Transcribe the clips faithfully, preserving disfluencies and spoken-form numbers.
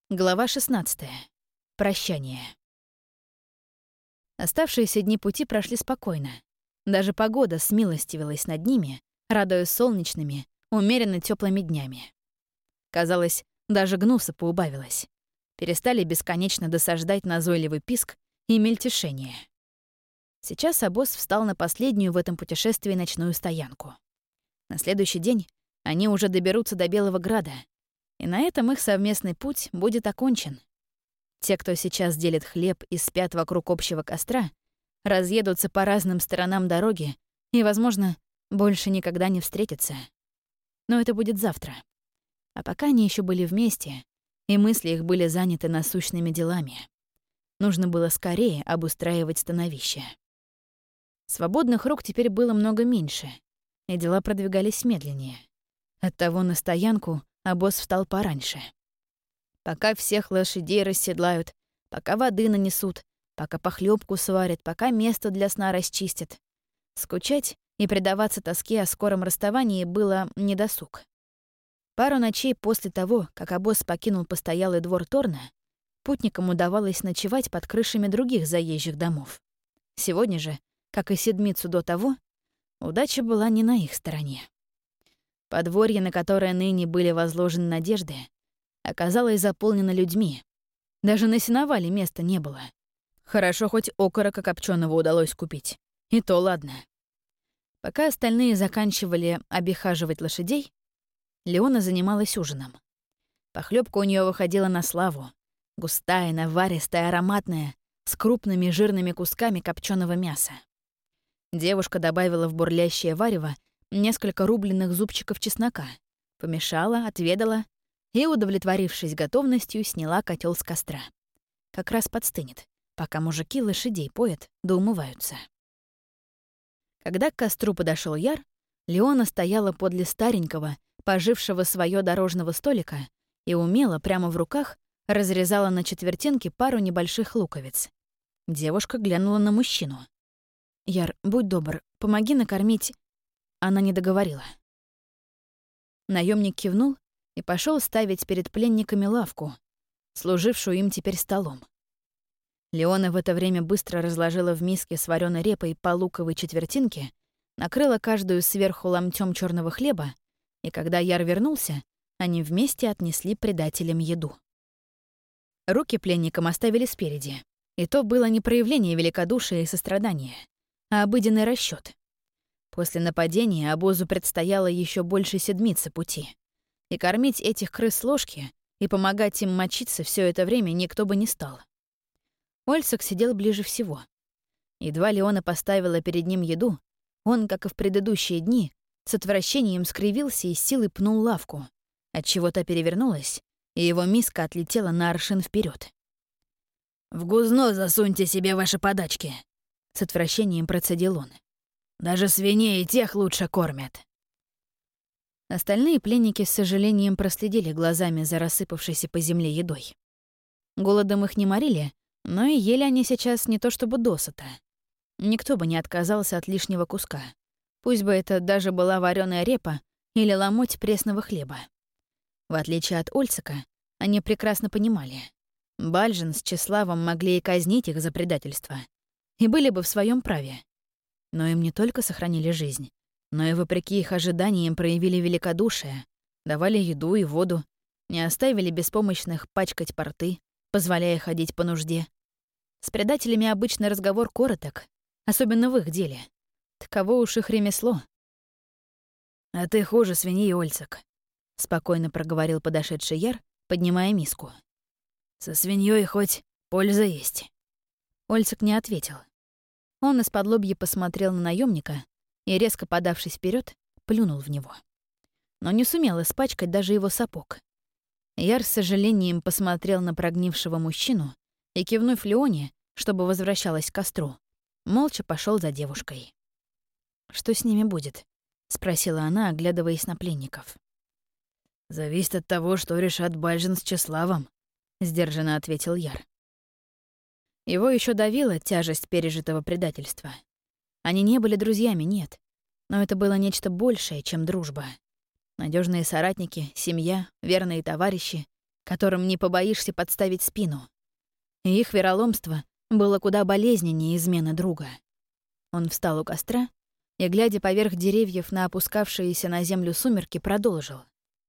Глава шестнадцатая. Прощание. Оставшиеся дни пути прошли спокойно. Даже погода смилостивилась над ними, радуясь солнечными, умеренно теплыми днями. Казалось, даже гнуса поубавилось. Перестали бесконечно досаждать назойливый писк и мельтешение. Сейчас обоз встал на последнюю в этом путешествии ночную стоянку. На следующий день они уже доберутся до Белого Града, и на этом их совместный путь будет окончен. Те, кто сейчас делит хлеб и спят вокруг общего костра, разъедутся по разным сторонам дороги и, возможно, больше никогда не встретятся. Но это будет завтра. А пока они еще были вместе, и мысли их были заняты насущными делами. Нужно было скорее обустраивать становище. Свободных рук теперь было много меньше, и дела продвигались медленнее. Оттого на стоянку обоз встал пораньше. Пока всех лошадей расседлают, пока воды нанесут, пока похлебку сварят, пока место для сна расчистят. Скучать и предаваться тоске о скором расставании было недосуг. Пару ночей после того, как обоз покинул постоялый двор Торна, путникам удавалось ночевать под крышами других заезжих домов. Сегодня же, как и седмицу до того, удача была не на их стороне. Подворье, на которое ныне были возложены надежды, оказалось заполнено людьми. Даже на сеновале места не было. Хорошо, хоть окорока копченого удалось купить. И то ладно. Пока остальные заканчивали обихаживать лошадей, Леона занималась ужином. Похлебка у нее выходила на славу. Густая, наваристая, ароматная, с крупными жирными кусками копченого мяса. Девушка добавила в бурлящее варево несколько рубленых зубчиков чеснока, помешала, отведала и, удовлетворившись готовностью, сняла котел с костра. Как раз подстынет, пока мужики лошадей поят да умываются. Когда к костру подошел Яр, Леона стояла подле старенького, пожившего своё дорожного столика и умело, прямо в руках, разрезала на четвертинки пару небольших луковиц. Девушка глянула на мужчину. «Яр, будь добр, помоги накормить...» Она не договорила. Наемник кивнул и пошел ставить перед пленниками лавку, служившую им теперь столом. Леона в это время быстро разложила в миске с вареной репой по луковой четвертинке, накрыла каждую сверху ломтем черного хлеба, и когда Яр вернулся, они вместе отнесли предателям еду. Руки пленникам оставили спереди, и то было не проявление великодушия и сострадания, а обыденный расчёт. После нападения обозу предстояло еще больше седмицы пути, и кормить этих крыс с ложки и помогать им мочиться все это время никто бы не стал. Ольсак сидел ближе всего. Едва Леона поставила перед ним еду, он, как и в предыдущие дни, с отвращением скривился и с силой пнул лавку, отчего та перевернулась, и его миска отлетела на аршин вперед. «В гузно засуньте себе ваши подачки», — с отвращением процедил он. «Даже свиней и тех лучше кормят». Остальные пленники с сожалением проследили глазами за рассыпавшейся по земле едой. Голодом их не морили, но и ели они сейчас не то чтобы досыта. Никто бы не отказался от лишнего куска. Пусть бы это даже была вареная репа или ломоть пресного хлеба. В отличие от Ольсака, они прекрасно понимали. Бальжин с Чеславом могли и казнить их за предательство. И были бы в своем праве. Но им не только сохранили жизнь, но и, вопреки их ожиданиям, проявили великодушие, давали еду и воду, не оставили беспомощных пачкать порты, позволяя ходить по нужде. С предателями обычно разговор короток, особенно в их деле. Таково уж их ремесло. «А ты хуже свиньи, Ольсак», — спокойно проговорил подошедший Яр, поднимая миску. «Со свиньей хоть польза есть». Ольсак не ответил. Он исподлобья посмотрел на наемника и, резко подавшись вперед, плюнул в него. Но не сумел испачкать даже его сапог. Яр с сожалением посмотрел на прогнившего мужчину и, кивнув Леоне, чтобы возвращалась к костру, молча пошел за девушкой. «Что с ними будет?» — спросила она, оглядываясь на пленников. «Зависит от того, что решат Бальжин с Чеславом», — сдержанно ответил Яр. Его еще давила тяжесть пережитого предательства. Они не были друзьями, нет, но это было нечто большее, чем дружба. Надежные соратники, семья, верные товарищи, которым не побоишься подставить спину. И их вероломство было куда болезненнее измены друга. Он встал у костра и, глядя поверх деревьев на опускавшиеся на землю сумерки, продолжил.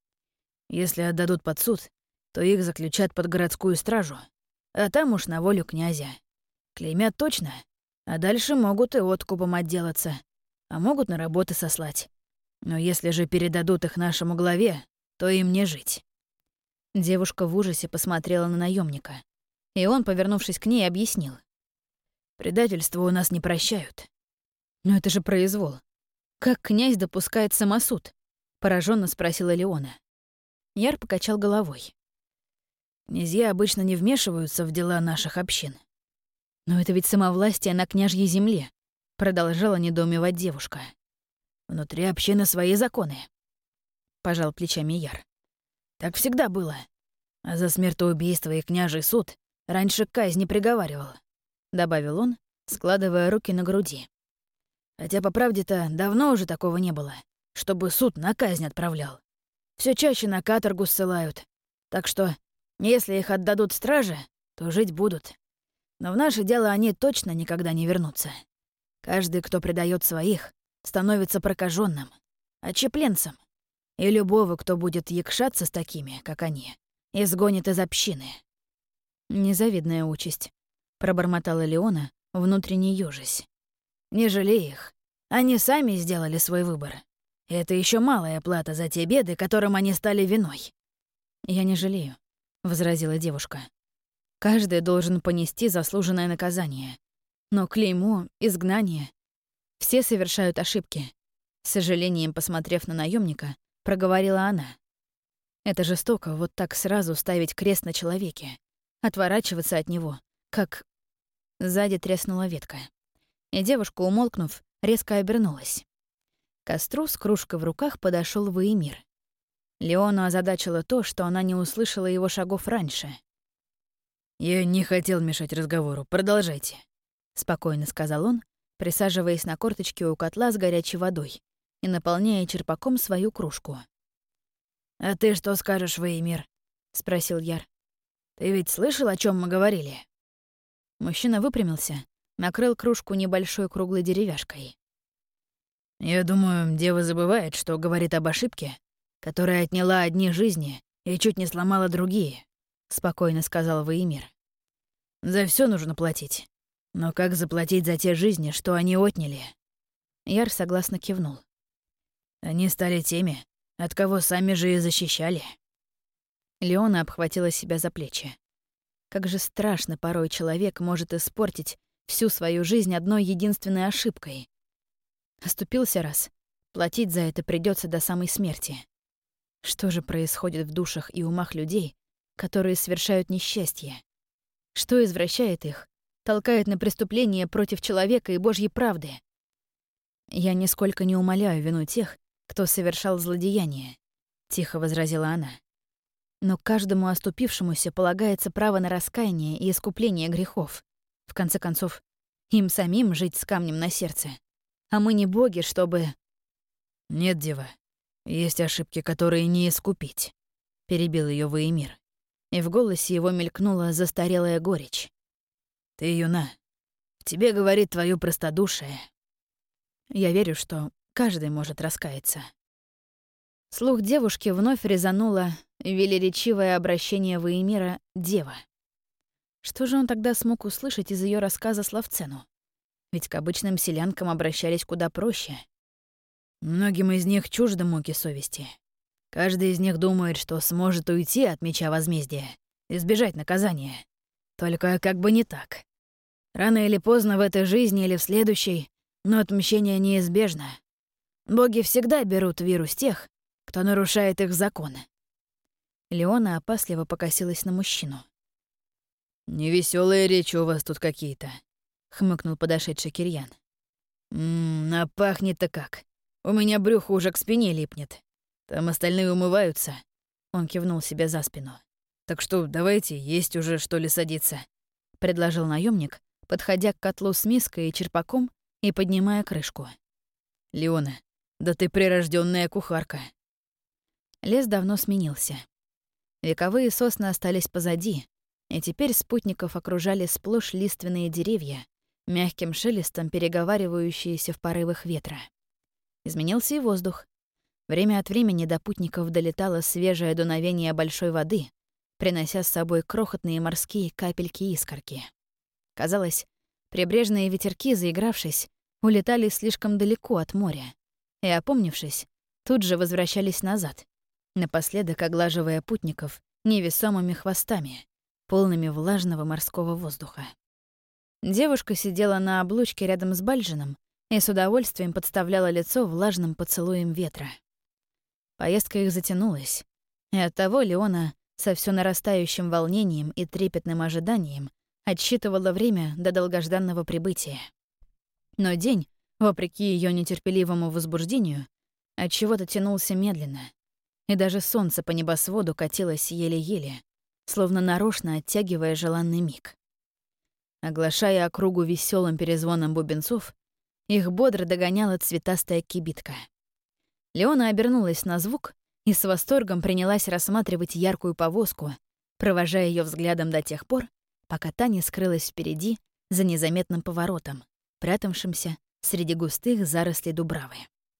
«Если отдадут под суд, то их заключат под городскую стражу, а там уж на волю князя. Клеймят точно, а дальше могут и откупом отделаться, а могут на работы сослать. Но если же передадут их нашему главе, то им не жить». Девушка в ужасе посмотрела на наемника, и он, повернувшись к ней, объяснил. «Предательство у нас не прощают». «Но это же произвол. Как князь допускает самосуд?» — пораженно спросила Леона. Яр покачал головой. «Князья обычно не вмешиваются в дела наших общин». «Но это ведь самовластие на княжьей земле», — продолжала недоумевать девушка. «Внутри общины свои законы», — пожал плечами Яр. «Так всегда было. А за смертоубийство и княжий суд раньше к казни приговаривал», — добавил он, складывая руки на груди. «Хотя, по правде-то, давно уже такого не было, чтобы суд на казнь отправлял. Все чаще на каторгу ссылают. Так что, если их отдадут страже, то жить будут. Но в наше дело они точно никогда не вернутся. Каждый, кто предает своих, становится прокаженным, отчепленцем. И любого, кто будет якшаться с такими, как они, изгонит из общины». «Незавидная участь», — пробормотала Леона, внутренне ёжись. «Не жалей их. Они сами сделали свой выбор. И это еще малая плата за те беды, которым они стали виной». «Я не жалею», — возразила девушка. «Каждый должен понести заслуженное наказание. Но клеймо, изгнание — все совершают ошибки». С сожалением, посмотрев на наемника, проговорила она. «Это жестоко вот так сразу ставить крест на человеке, отворачиваться от него, как...» Сзади треснула ветка. И девушка, умолкнув, резко обернулась. К костру с кружкой в руках подошел Воемир. Леону озадачило то, что она не услышала его шагов раньше. «Я не хотел мешать разговору. Продолжайте», — спокойно сказал он, присаживаясь на корточки у котла с горячей водой и наполняя черпаком свою кружку. «А ты что скажешь, Воемир?» — спросил Яр. «Ты ведь слышал, о чем мы говорили?» Мужчина выпрямился, накрыл кружку небольшой круглой деревяшкой. «Я думаю, дева забывает, что говорит об ошибке, которая отняла одни жизни и чуть не сломала другие», — спокойно сказал Воемир. «За все нужно платить. Но как заплатить за те жизни, что они отняли?» Яр согласно кивнул. «Они стали теми, от кого сами же и защищали». Леона обхватила себя за плечи. Как же страшно порой человек может испортить всю свою жизнь одной единственной ошибкой. Оступился раз, платить за это придется до самой смерти. Что же происходит в душах и умах людей, которые совершают несчастье? Что извращает их, толкает на преступление против человека и Божьей правды? «Я нисколько не умаляю вину тех, кто совершал злодеяние», — тихо возразила она. «Но каждому оступившемуся полагается право на раскаяние и искупление грехов. В конце концов, им самим жить с камнем на сердце. А мы не боги, чтобы...» «Нет, дева, есть ошибки, которые не искупить», — перебил ее Воемир. И в голосе его мелькнула застарелая горечь. «Ты юна. В тебе говорит твое простодушие». Я верю, что каждый может раскаяться. Слух девушки вновь резануло велеречивое обращение Воемира «дева». Что же он тогда смог услышать из ее рассказа Славцену? Ведь к обычным селянкам обращались куда проще. Многим из них чужды муки совести. Каждый из них думает, что сможет уйти от меча возмездия, избежать наказания. Только как бы не так. Рано или поздно в этой жизни или в следующей, но отмщение неизбежно. Боги всегда берут виру с тех, кто нарушает их законы. Леона опасливо покосилась на мужчину. «Невесёлые речи у вас тут какие-то», — хмыкнул подошедший Кирьян. «Ммм, а пахнет-то как. У меня брюхо уже к спине липнет. Там остальные умываются». Он кивнул себе за спину. «Так что давайте есть уже, что ли, садиться», — предложил наемник, подходя к котлу с миской и черпаком и поднимая крышку. «Леона, да ты прирожденная кухарка». Лес давно сменился. Вековые сосны остались позади, и теперь спутников окружали сплошь лиственные деревья, мягким шелестом переговаривающиеся в порывах ветра. Изменился и воздух. Время от времени до путников долетало свежее дуновение большой воды, принося с собой крохотные морские капельки-искорки. Казалось, прибрежные ветерки, заигравшись, улетали слишком далеко от моря и, опомнившись, тут же возвращались назад, напоследок оглаживая путников невесомыми хвостами, полными влажного морского воздуха. Девушка сидела на облучке рядом с Бальжином и с удовольствием подставляла лицо влажным поцелуем ветра. Поездка их затянулась, и оттого Леона со всё нарастающим волнением и трепетным ожиданием отсчитывала время до долгожданного прибытия. Но день, вопреки её нетерпеливому возбуждению, отчего-то тянулся медленно, и даже солнце по небосводу катилось еле-еле, словно нарочно оттягивая желанный миг. Оглашая округу веселым перезвоном бубенцов, их бодро догоняла цветастая кибитка. Леона обернулась на звук и с восторгом принялась рассматривать яркую повозку, провожая ее взглядом до тех пор, пока та не скрылась впереди за незаметным поворотом, прятавшимся среди густых зарослей дубравы.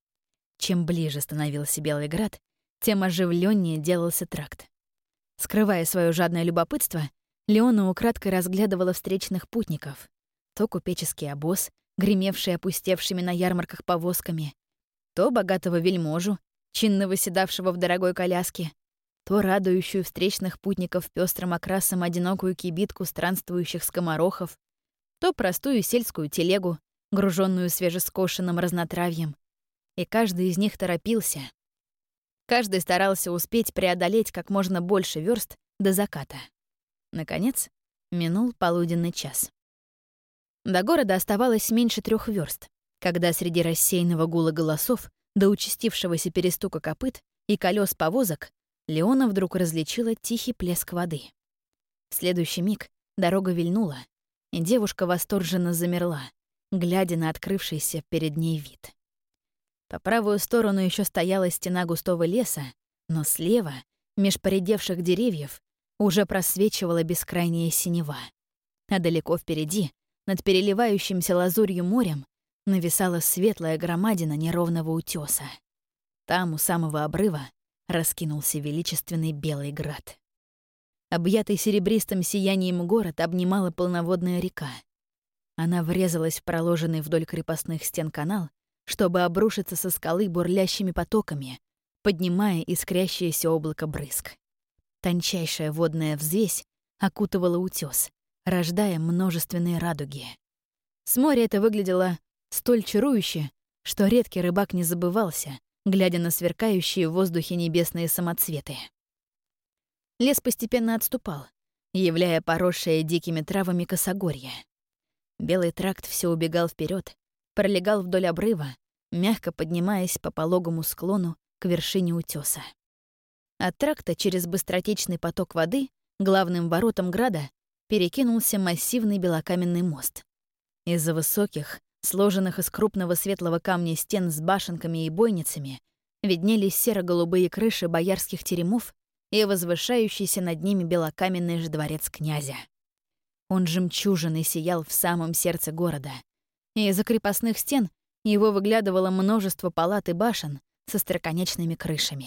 Чем ближе становился Белый Град, тем оживленнее делался тракт. Скрывая свое жадное любопытство, Леона украдкой разглядывала встречных путников. То купеческий обоз, гремевший опустевшими на ярмарках повозками, то богатого вельможу, чинно выседавшего в дорогой коляске, то радующую встречных путников пестрым окрасом одинокую кибитку странствующих скоморохов, то простую сельскую телегу, груженную свежескошенным разнотравьем. И каждый из них торопился. Каждый старался успеть преодолеть как можно больше верст до заката. Наконец, минул полуденный час. До города оставалось меньше трех верст, когда среди рассеянного гула голосов до участившегося перестука копыт и колес повозок Леона вдруг различила тихий плеск воды. В следующий миг дорога вильнула, и девушка восторженно замерла, глядя на открывшийся перед ней вид. По правую сторону еще стояла стена густого леса, но слева, меж поредевших деревьев, уже просвечивала бескрайняя синева. А далеко впереди, над переливающимся лазурью морем, нависала светлая громадина неровного утёса. Там, у самого обрыва, раскинулся величественный Белый Град. Объятый серебристым сиянием город обнимала полноводная река. Она врезалась в проложенный вдоль крепостных стен канал, чтобы обрушиться со скалы бурлящими потоками, поднимая искрящееся облако брызг. Тончайшая водная взвесь окутывала утёс, рождая множественные радуги. С моря это выглядело столь чарующе, что редкий рыбак не забывался, глядя на сверкающие в воздухе небесные самоцветы. Лес постепенно отступал, являя поросшее дикими травами косогорье. Белый тракт все убегал вперед, пролегал вдоль обрыва, мягко поднимаясь по пологому склону к вершине утёса. От тракта через быстротечный поток воды главным воротам града перекинулся массивный белокаменный мост. Из-за высоких, сложенных из крупного светлого камня стен с башенками и бойницами, виднелись серо-голубые крыши боярских теремов и возвышающийся над ними белокаменный же дворец князя. Он жемчужиной сиял в самом сердце города, и из-за крепостных стен его выглядывало множество палат и башен со остроконечными крышами.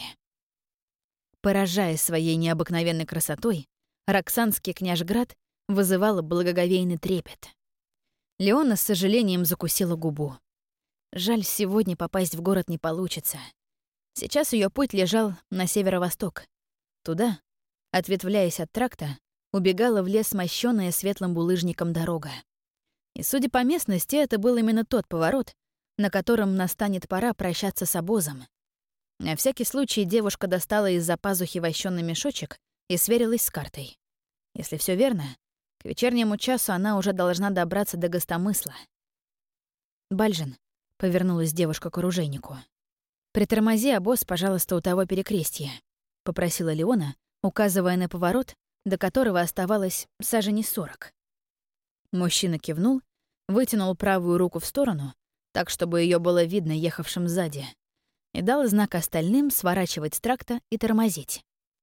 Поражая своей необыкновенной красотой, Роксанский княжград вызывал благоговейный трепет. Леона с сожалением закусила губу. Жаль, сегодня попасть в город не получится. Сейчас ее путь лежал на северо-восток. Туда, ответвляясь от тракта, убегала в лес мощёная светлым булыжником дорога. И, судя по местности, это был именно тот поворот, на котором настанет пора прощаться с обозом. На всякий случай девушка достала из-за пазухи вощёный мешочек и сверилась с картой. Если все верно, к вечернему часу она уже должна добраться до Гостомысла. «Бальжин», — повернулась девушка к оружейнику. «Притормози обоз, пожалуйста, у того перекрестья», — попросила Леона, указывая на поворот, до которого оставалось саженей сорок. Мужчина кивнул, вытянул правую руку в сторону, так, чтобы ее было видно ехавшим сзади, и дал знак остальным сворачивать с тракта и тормозить.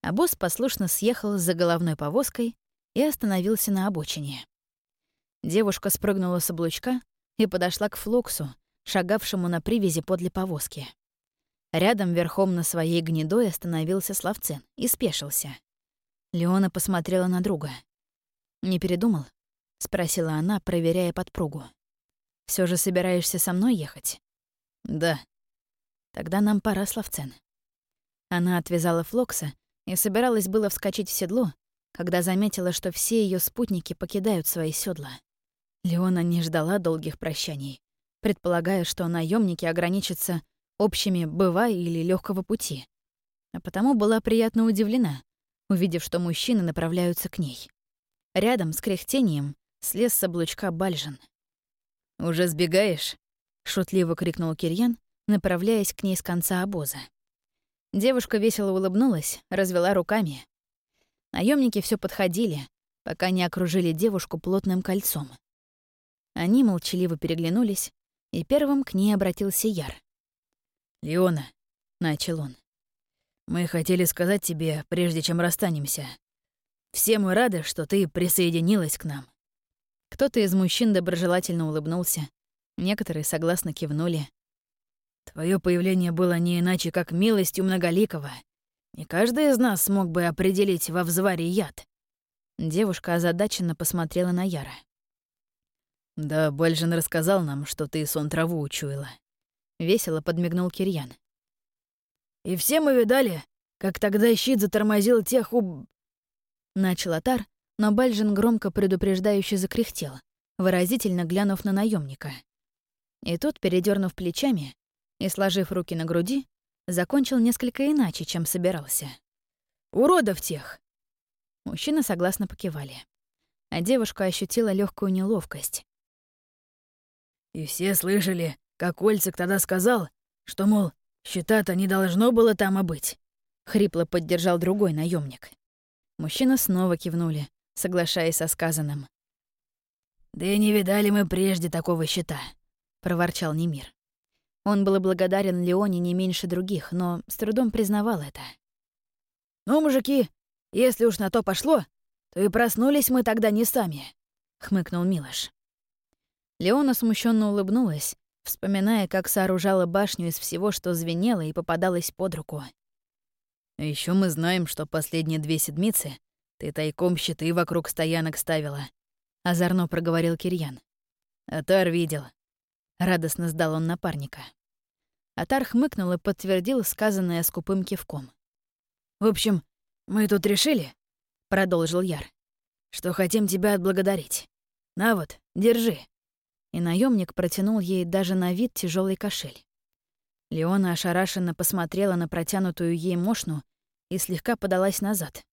Обоз послушно съехал за головной повозкой и остановился на обочине. Девушка спрыгнула с облучка и подошла к Флоксу, шагавшему на привязи подле повозки. Рядом верхом на своей гнедой остановился Славцен и спешился. Леона посмотрела на друга. «Не передумал?» — спросила она, проверяя подпругу. Все же собираешься со мной ехать?» «Да». «Тогда нам пора, Славцен». Она отвязала Флокса и собиралась было вскочить в седло, когда заметила, что все ее спутники покидают свои седла. Леона не ждала долгих прощаний, предполагая, что наемники ограничатся общими «бывай» или легкого пути, а потому была приятно удивлена, увидев, что мужчины направляются к ней. Рядом с кряхтением слез с облучка Бальжин. «Уже сбегаешь?» — шутливо крикнул Кирьян, направляясь к ней с конца обоза. Девушка весело улыбнулась, развела руками. Наемники все подходили, пока не окружили девушку плотным кольцом. Они молчаливо переглянулись, и первым к ней обратился Яр. «Леона», — начал он, — «мы хотели сказать тебе, прежде чем расстанемся. Все мы рады, что ты присоединилась к нам». Кто-то из мужчин доброжелательно улыбнулся, некоторые согласно кивнули. «Твое появление было не иначе, как милостью Многоликого. Не каждый из нас смог бы определить во взваре яд». Девушка озадаченно посмотрела на Яра. «Да, Бальжин рассказал нам, что ты сон траву учуяла». Весело подмигнул Кирьян. «И все мы видали, как тогда щит затормозил тех уб...» Начал Атар, но Бальжин громко предупреждающе закряхтел, выразительно глянув на наемника. И тот, передернув плечами и сложив руки на груди, закончил несколько иначе, чем собирался. «Уродов тех!» Мужчины согласно покивали, а девушка ощутила легкую неловкость. «И все слышали, как Ольцик тогда сказал, что, мол, щита-то не должно было там и быть», — хрипло поддержал другой наемник. Мужчины снова кивнули, соглашаясь со сказанным. «Да и не видали мы прежде такого щита», — проворчал Немир. Он был благодарен Леоне не меньше других, но с трудом признавал это. «Ну, мужики, если уж на то пошло, то и проснулись мы тогда не сами», — хмыкнул Милош. Леона смущенно улыбнулась, вспоминая, как сооружала башню из всего, что звенело и попадалось под руку. «А ещё мы знаем, что последние две седмицы ты тайком щиты вокруг стоянок ставила», — озорно проговорил Кирьян. «Атар видел». Радостно сдал он напарника. Атар хмыкнул и подтвердил сказанное скупым кивком. «В общем, мы тут решили», — продолжил Яр, «что хотим тебя отблагодарить. На вот, держи». И наемник протянул ей даже на вид тяжелый кошель. Леона ошарашенно посмотрела на протянутую ей мошну и слегка подалась назад.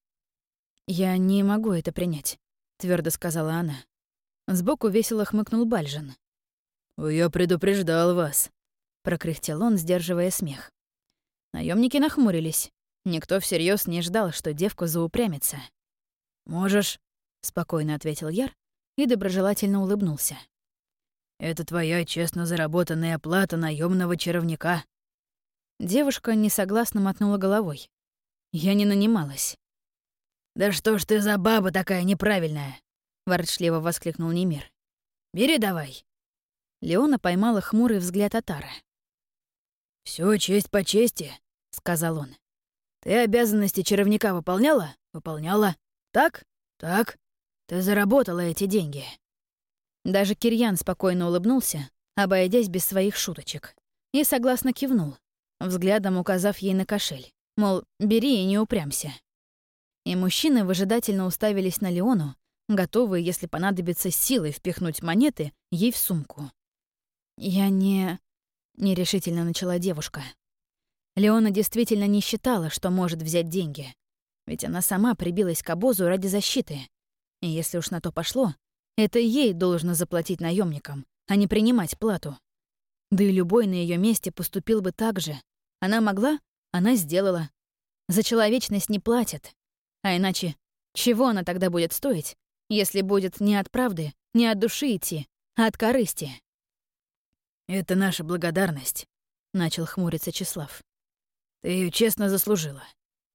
«Я не могу это принять», — твердо сказала она. Сбоку весело хмыкнул Бальжин. «Я предупреждал вас», — прокряхтел он, сдерживая смех. Наемники нахмурились. Никто всерьез не ждал, что девка заупрямится. «Можешь», — спокойно ответил Яр и доброжелательно улыбнулся. «Это твоя честно заработанная плата наемного чаровника». Девушка несогласно мотнула головой. «Я не нанималась». «Да что ж ты за баба такая неправильная!» — ворчливо воскликнул Немир. «Бери давай!» Леона поймала хмурый взгляд Атара. «Всё честь по чести», — сказал он. «Ты обязанности чаровника выполняла? Выполняла. Так? Так. Ты заработала эти деньги». Даже Кирьян спокойно улыбнулся, обойдясь без своих шуточек, и согласно кивнул, взглядом указав ей на кошель, мол, бери и не упрямся. И мужчины выжидательно уставились на Леону, готовые, если понадобится, силой впихнуть монеты ей в сумку. «Я не...» — нерешительно начала девушка. Леона действительно не считала, что может взять деньги, ведь она сама прибилась к обозу ради защиты, и если уж на то пошло, это ей должно заплатить наемникам, а не принимать плату. Да и любой на ее месте поступил бы так же. Она могла, она сделала. За человечность не платят. А иначе, чего она тогда будет стоить, если будет не от правды, не от души идти, а от корысти? «Это наша благодарность», — начал хмуриться Числав. «Ты ее честно заслужила.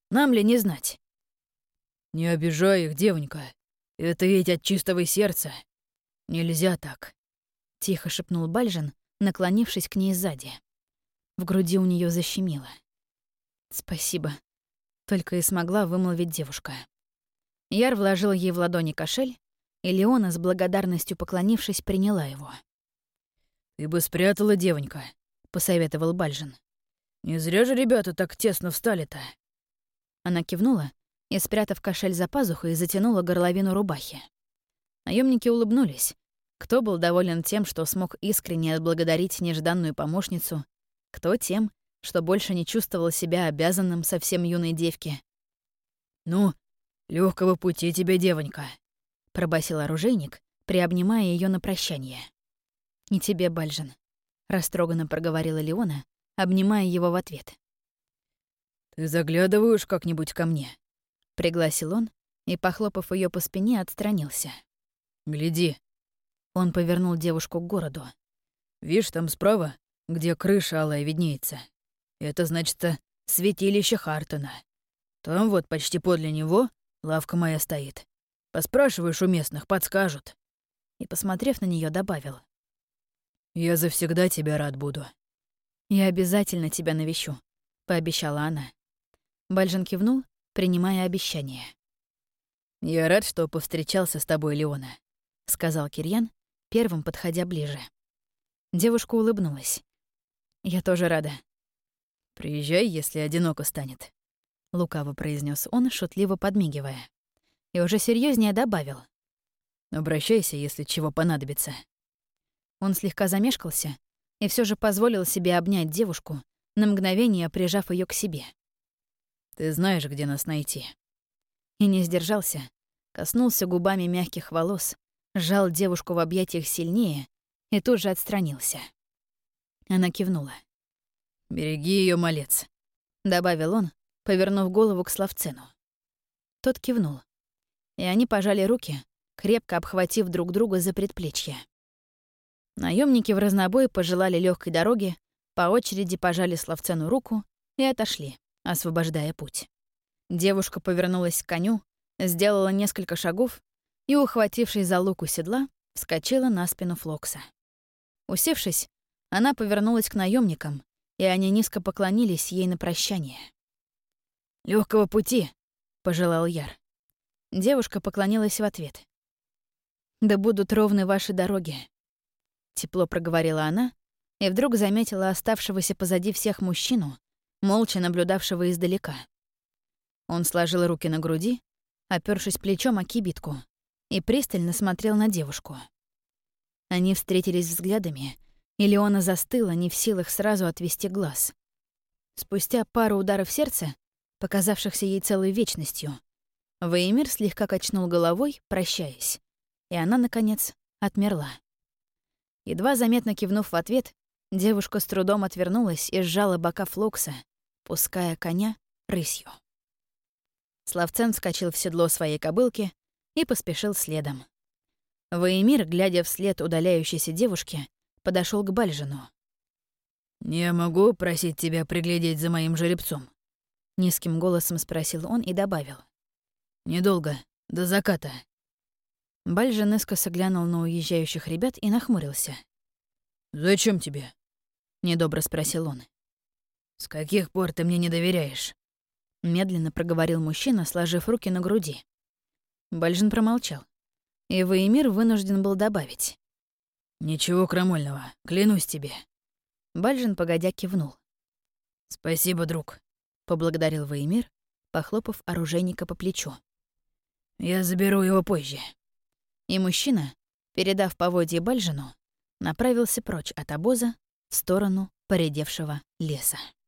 Нам ли не знать?» «Не обижай их, девонька. Это ведь от чистого сердца. Нельзя так», — тихо шепнул Бальжин, наклонившись к ней сзади. В груди у нее защемило. «Спасибо», — только и смогла вымолвить девушка. Яр вложил ей в ладони кошель, и Леона, с благодарностью поклонившись, приняла его. «Ты бы спрятала, девонька», — посоветовал Бальжин. «Не зря же ребята так тесно встали-то». Она кивнула и, спрятав кошель за пазухой, затянула горловину рубахи. Наемники улыбнулись. Кто был доволен тем, что смог искренне отблагодарить нежданную помощницу, кто тем, что больше не чувствовал себя обязанным совсем юной девке. «Ну, легкого пути тебе, девонька», — пробасил оружейник, приобнимая ее на прощание. «И тебе, Бальжин», — растроганно проговорила Леона, обнимая его в ответ. «Ты заглядываешь как-нибудь ко мне?» — пригласил он и, похлопав ее по спине, отстранился. «Гляди». Он повернул девушку к городу. «Видишь, там справа, где крыша алая виднеется. Это, значит, святилище Хартона. Там вот почти подле него лавка моя стоит. Поспрашиваешь у местных, подскажут». И, посмотрев на нее, добавил. «Я завсегда тебя рад буду». «Я обязательно тебя навещу», — пообещала она. Бальжин кивнул, принимая обещание. «Я рад, что повстречался с тобой, Леона», — сказал Кирьян, первым подходя ближе. Девушка улыбнулась. «Я тоже рада». «Приезжай, если одиноко станет», — лукаво произнес он, шутливо подмигивая. И уже серьезнее добавил. «Обращайся, если чего понадобится». Он слегка замешкался и все же позволил себе обнять девушку, на мгновение прижав ее к себе. «Ты знаешь, где нас найти». И не сдержался, коснулся губами мягких волос, сжал девушку в объятиях сильнее и тут же отстранился. Она кивнула. «Береги ее, малец», — добавил он, повернув голову к Славцену. Тот кивнул, и они пожали руки, крепко обхватив друг друга за предплечья. Наемники в разнобой пожелали легкой дороги, по очереди пожали Славцену руку и отошли, освобождая путь. Девушка повернулась к коню, сделала несколько шагов и, ухватившись за луку седла, вскочила на спину Флокса. Усевшись, она повернулась к наемникам, и они низко поклонились ей на прощание. Легкого пути», — пожелал Яр. Девушка поклонилась в ответ. «Да будут ровны ваши дороги», — тепло проговорила она, и вдруг заметила оставшегося позади всех мужчину, молча наблюдавшего издалека. Он сложил руки на груди, опёршись плечом о кибитку, и пристально смотрел на девушку. Они встретились взглядами, и Леона застыла, не в силах сразу отвести глаз. Спустя пару ударов сердца, показавшихся ей целой вечностью, Ваимир слегка качнул головой, прощаясь, и она, наконец, отмерла. Едва заметно кивнув в ответ, девушка с трудом отвернулась и сжала бока Флокса, пуская коня рысью. Славцен вскочил в седло своей кобылки и поспешил следом. Ваимир, глядя вслед удаляющейся девушке, подошел к Бальжину. «Не могу просить тебя приглядеть за моим жеребцом?» — низким голосом спросил он и добавил. «Недолго, до заката». Бальжин искоса глянул на уезжающих ребят и нахмурился. «Зачем тебе?» — недобро спросил он. «С каких пор ты мне не доверяешь?» — медленно проговорил мужчина, сложив руки на груди. Бальжин промолчал, и Ваимир вынужден был добавить. «Ничего крамольного, клянусь тебе». Бальжин, погодя, кивнул. «Спасибо, друг», — поблагодарил Ваимир, похлопав оружейника по плечу. «Я заберу его позже». И мужчина, передав поводье Бальжину, направился прочь от обоза в сторону поредевшего леса.